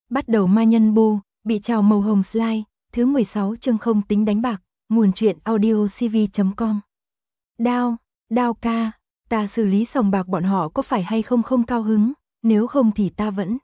Bắt đầu ma nhân bô, bị trào màu hồng slide, thứ 16 chương không tính đánh bạc, nguồn truyện audio cv.com. Đao ca, ta xử lý sòng bạc bọn họ có phải hay không không cao hứng, nếu không thì ta vẫn.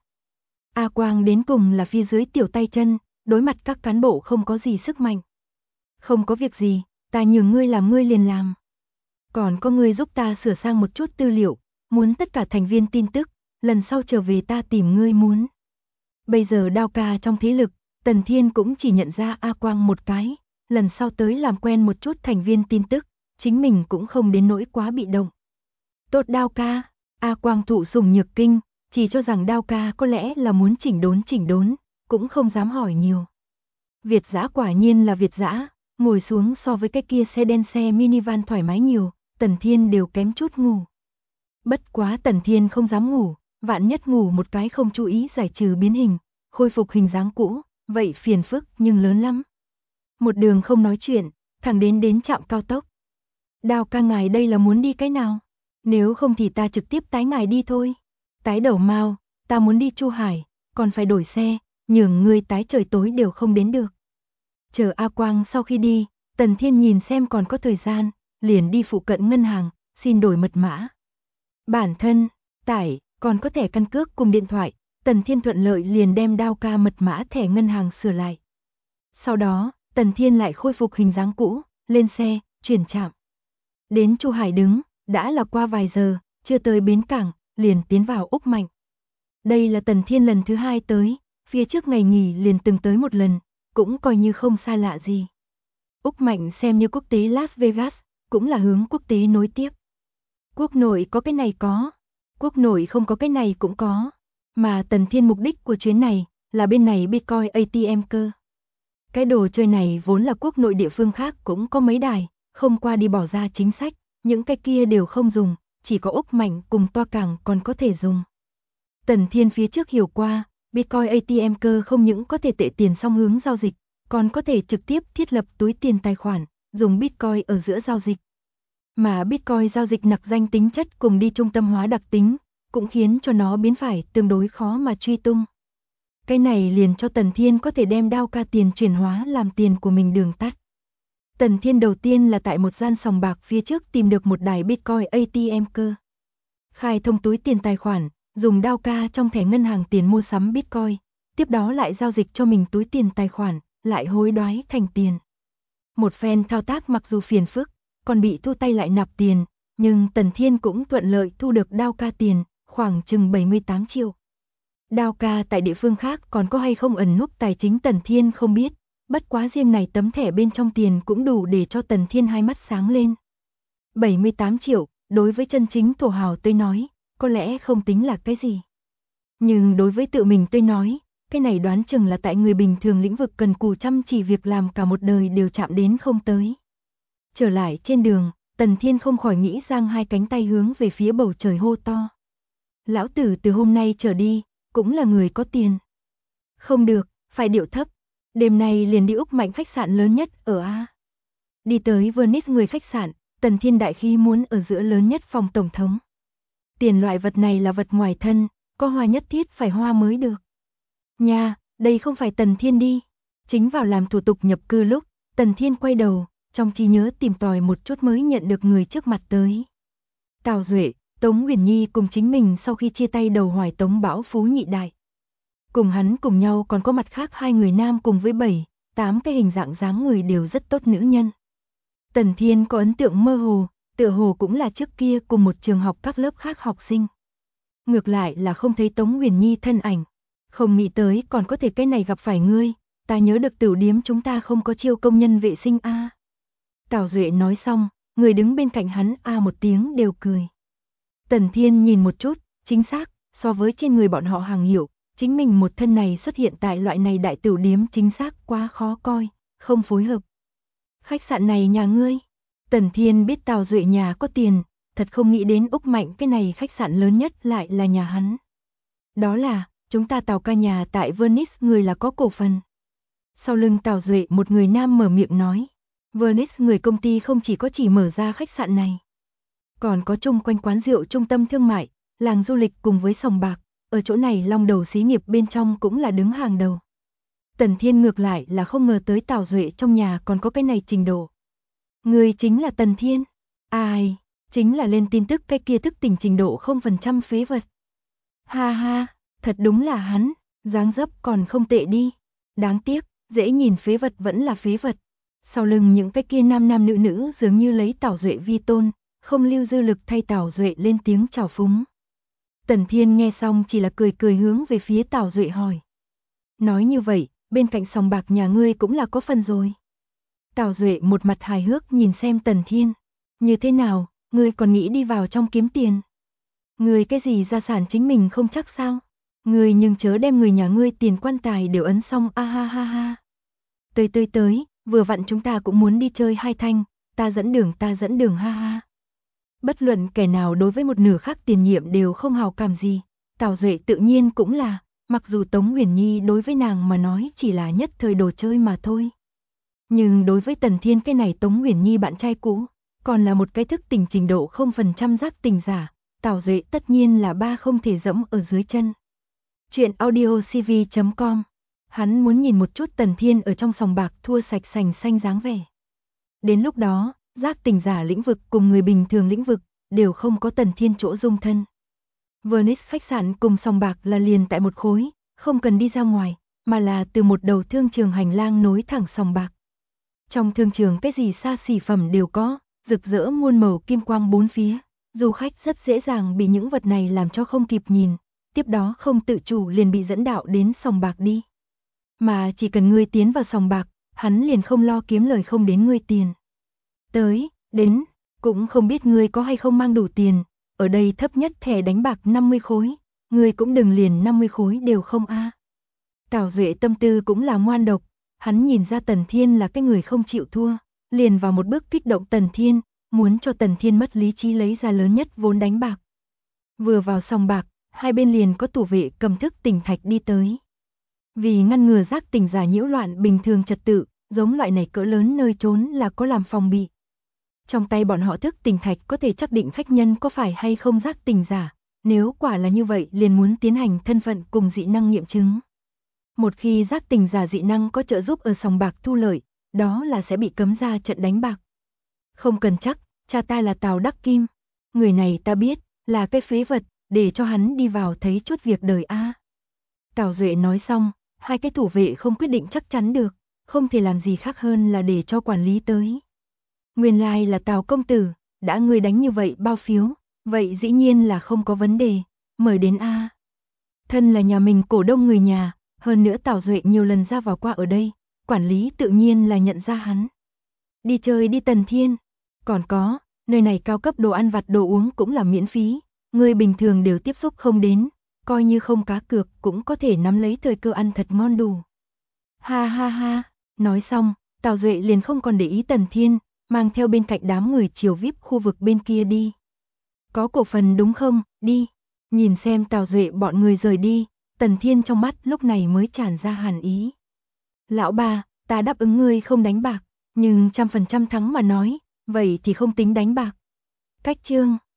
A Quang đến cùng là phía dưới tiểu tay chân, đối mặt các cán bộ không có gì sức mạnh. Không có việc gì, ta nhường ngươi làm ngươi liền làm. Còn có ngươi giúp ta sửa sang một chút tư liệu, muốn tất cả thành viên tin tức, lần sau trở về ta tìm ngươi muốn. Bây giờ Đao ca trong thế lực, Tần Thiên cũng chỉ nhận ra A Quang một cái, lần sau tới làm quen một chút thành viên tin tức, chính mình cũng không đến nỗi quá bị động. Tốt Đao ca, A Quang thụ sủng nhược kinh, chỉ cho rằng Đao ca có lẽ là muốn chỉnh đốn, cũng không dám hỏi nhiều. Việt dã quả nhiên là Việt dã, ngồi xuống so với cái kia xe đen xe minivan thoải mái nhiều, Tần Thiên đều kém chút ngủ. Bất quá Tần Thiên không dám ngủ, vạn nhất ngủ một cái không chú ý giải trừ biến hình, khôi phục hình dáng cũ, vậy phiền phức nhưng lớn lắm. Một đường không nói chuyện, thẳng đến trạm cao tốc. Đao ca ngài đây là muốn đi cái nào? Nếu không thì ta trực tiếp tái ngài đi thôi. Tái đầu Mao, ta muốn đi Chu Hải, còn phải đổi xe, nhường ngươi tái trời tối đều không đến được. Chờ A Quang sau khi đi, Tần Thiên nhìn xem còn có thời gian, liền đi phụ cận ngân hàng, xin đổi mật mã. Bản thân, tải, còn có thẻ căn cước cùng điện thoại, Tần Thiên thuận lợi liền đem Đao ca mật mã thẻ ngân hàng sửa lại. Sau đó, Tần Thiên lại khôi phục hình dáng cũ, lên xe, chuyển trạm. Đến Chu Hải đứng, đã là qua vài giờ, chưa tới bến cảng, liền tiến vào Úc Mạnh. Đây là Tần Thiên lần thứ 2 tới, phía trước ngày nghỉ liền từng tới một lần, cũng coi như không xa lạ gì. Úc Mạnh xem như quốc tế Las Vegas, cũng là hướng quốc tế nối tiếp. Quốc nội có cái này có, quốc nội không có cái này cũng có, mà Tần Thiên mục đích của chuyến này là bên này Bitcoin ATM cơ. Cái đồ chơi này vốn là quốc nội địa phương khác cũng có mấy đài, không qua đi bỏ ra chính sách, những cái kia đều không dùng, chỉ có Úc Mạnh cùng toa cảng còn có thể dùng. Tần Thiên phía trước hiểu qua, Bitcoin ATM cơ không những có thể tệ tiền song hướng giao dịch, còn có thể trực tiếp thiết lập túi tiền tài khoản, dùng Bitcoin ở giữa giao dịch. Mà Bitcoin giao dịch nặc danh tính chất cùng đi trung tâm hóa đặc tính, cũng khiến cho nó biến phải tương đối khó mà truy tung. Cái này liền cho Tần Thiên có thể đem Đao ca tiền chuyển hóa làm tiền của mình đường tắt. Tần Thiên đầu tiên là tại một gian sòng bạc phía trước tìm được một đài Bitcoin ATM cơ. Khai thông túi tiền tài khoản, dùng Đao ca trong thẻ ngân hàng tiền mua sắm Bitcoin, tiếp đó lại giao dịch cho mình túi tiền tài khoản, lại hối đoái thành tiền. Một phen thao tác mặc dù phiền phức, còn bị thu tay lại nạp tiền, nhưng Tần Thiên cũng thuận lợi thu được Đao ca tiền, khoảng chừng 78 triệu. Đao ca tại địa phương khác còn có hay không ẩn núp tài chính Tần Thiên không biết, bất quá riêng này tấm thẻ bên trong tiền cũng đủ để cho Tần Thiên hai mắt sáng lên. 78 triệu, đối với chân chính thổ hào tôi nói, có lẽ không tính là cái gì. Nhưng đối với tự mình tôi nói, cái này đoán chừng là tại người bình thường lĩnh vực cần cù chăm chỉ việc làm cả một đời đều chạm đến không tới. Trở lại trên đường, Tần Thiên không khỏi nghĩ giang hai cánh tay hướng về phía bầu trời hô to. Lão tử từ hôm nay trở đi, cũng là người có tiền. Không được, phải điệu thấp. Đêm nay liền đi Úc Mạnh khách sạn lớn nhất ở A. Đi tới Venice người khách sạn, Tần Thiên đại khí muốn ở giữa lớn nhất phòng tổng thống. Tiền loại vật này là vật ngoài thân, có hoa nhất thiết phải hoa mới được. Nha, đây không phải Tần Thiên đi. Chính vào làm thủ tục nhập cư lúc, Tần Thiên quay đầu, trong trí nhớ tìm tòi một chút mới nhận được người trước mặt tới. Tào Duệ, Tống Huyền Nhi cùng chính mình sau khi chia tay đầu hoài Tống Bão Phú nhị đại. Cùng hắn cùng nhau còn có mặt khác 2 người nam cùng với 7, 8 cái hình dạng dáng người đều rất tốt nữ nhân. Tần Thiên có ấn tượng mơ hồ, tựa hồ cũng là trước kia cùng một trường học các lớp khác học sinh. Ngược lại là không thấy Tống Huyền Nhi thân ảnh, không nghĩ tới còn có thể cái này gặp phải ngươi, ta nhớ được tiểu điếm chúng ta không có chiêu công nhân vệ sinh a. Tào Duệ nói xong, người đứng bên cạnh hắn a một tiếng đều cười. Tần Thiên nhìn một chút, chính xác, so với trên người bọn họ hàng hiệu, chính mình một thân này xuất hiện tại loại này đại tiểu điếm chính xác quá khó coi, không phối hợp. Khách sạn này nhà ngươi? Tần Thiên biết Tào Duệ nhà có tiền, thật không nghĩ đến Úc Mạnh cái này khách sạn lớn nhất lại là nhà hắn. Đó là, chúng ta Tào ca nhà tại Venice người là có cổ phần. Sau lưng Tào Duệ một người nam mở miệng nói, Venice người công ty không chỉ có chỉ mở ra khách sạn này, còn có chung quanh quán rượu trung tâm thương mại, làng du lịch cùng với sòng bạc, ở chỗ này long đầu xí nghiệp bên trong cũng là đứng hàng đầu. Tần Thiên ngược lại là không ngờ tới Tào Duệ trong nhà còn có cái này trình độ. Người chính là Tần Thiên. Ai, chính là lên tin tức cái kia thức tỉnh trình độ 0% phế vật. Ha ha, thật đúng là hắn, dáng dấp còn không tệ đi. Đáng tiếc, dễ nhìn phế vật vẫn là phế vật. Sau lưng những cái kia nam nam nữ nữ dường như lấy Tào Duệ vi tôn, không lưu dư lực thay Tào Duệ lên tiếng chào phúng. Tần Thiên nghe xong chỉ là cười cười hướng về phía Tào Duệ hỏi. Nói như vậy, bên cạnh sòng bạc nhà ngươi cũng là có phần rồi. Tào Duệ một mặt hài hước nhìn xem Tần Thiên. Như thế nào, ngươi còn nghĩ đi vào trong kiếm tiền? Ngươi cái gì gia sản chính mình không chắc sao? Ngươi nhưng chớ đem người nhà ngươi tiền quan tài đều ấn xong a ha ha ha. Tới, vừa vặn chúng ta cũng muốn đi chơi hai thanh, ta dẫn đường ha ha. Bất luận kẻ nào đối với một nửa khác tiền nhiệm đều không hào cảm gì, Tào Duệ tự nhiên cũng là, mặc dù Tống Huyền Nhi đối với nàng mà nói chỉ là nhất thời đồ chơi mà thôi. Nhưng đối với Tần Thiên cái này Tống Huyền Nhi bạn trai cũ, còn là một cái thức tỉnh trình độ 0% giác tình giả, Tào Duệ tất nhiên là ba không thể dẫm ở dưới chân. Chuyện audiocv.com. Hắn muốn nhìn một chút Tần Thiên ở trong sòng bạc thua sạch sành xanh dáng vẻ. Đến lúc đó, giác tỉnh giả lĩnh vực cùng người bình thường lĩnh vực đều không có Tần Thiên chỗ dung thân. Venice khách sạn cùng sòng bạc là liền tại một khối, không cần đi ra ngoài, mà là từ một đầu thương trường hành lang nối thẳng sòng bạc. Trong thương trường cái gì xa xỉ phẩm đều có, rực rỡ muôn màu kim quang bốn phía, du khách rất dễ dàng bị những vật này làm cho không kịp nhìn, tiếp đó không tự chủ liền bị dẫn đạo đến sòng bạc đi. Mà chỉ cần ngươi tiến vào sòng bạc, hắn liền không lo kiếm lời không đến ngươi tiền. Đến, cũng không biết ngươi có hay không mang đủ tiền, ở đây thấp nhất thẻ đánh bạc 50 khối, ngươi cũng đừng liền 50 khối đều không a. Tào Duệ tâm tư cũng là ngoan độc, hắn nhìn ra Tần Thiên là cái người không chịu thua, liền vào một bước kích động Tần Thiên, muốn cho Tần Thiên mất lý trí lấy ra lớn nhất vốn đánh bạc. Vừa vào sòng bạc, hai bên liền có thủ vệ cầm thức tỉnh thạch đi tới. Vì ngăn ngừa giác tỉnh giả nhiễu loạn bình thường trật tự, giống loại này cỡ lớn nơi trốn là có làm phòng bị. Trong tay bọn họ thức tỉnh thạch có thể xác định khách nhân có phải hay không giác tỉnh giả, nếu quả là như vậy liền muốn tiến hành thân phận cùng dị năng nghiệm chứng. Một khi giác tỉnh giả dị năng có trợ giúp ở sòng bạc thu lợi, đó là sẽ bị cấm ra trận đánh bạc. Không cần chắc, cha ta là Tào Đắc Kim, người này ta biết, là cái phế vật, để cho hắn đi vào thấy chút việc đời a. Tào Duệ nói xong, hai cái thủ vệ không quyết định chắc chắn được, không thể làm gì khác hơn là để cho quản lý tới. Nguyên lai là Tào công tử, đã ngươi đánh như vậy bao phiếu, vậy dĩ nhiên là không có vấn đề, mời đến a. Thân là nhà mình cổ đông người nhà, hơn nữa Tào Duệ nhiều lần ra vào qua ở đây, quản lý tự nhiên là nhận ra hắn. Đi chơi đi Tần Thiên, còn có, nơi này cao cấp đồ ăn vặt đồ uống cũng là miễn phí, người bình thường đều tiếp xúc không đến, coi như không cá cược cũng có thể nắm lấy thời cơ ăn thật ngon đủ. Ha ha ha, nói xong, Tào Duệ liền không còn để ý Tần Thiên, mang theo bên cạnh đám người chiều VIP khu vực bên kia đi. Có cổ phần đúng không, đi. Nhìn xem Tào Duệ bọn người rời đi, Tần Thiên trong mắt lúc này mới tràn ra hàn ý. Lão bà, ta đáp ứng ngươi không đánh bạc, nhưng 100% thắng mà nói, vậy thì không tính đánh bạc. Cách chương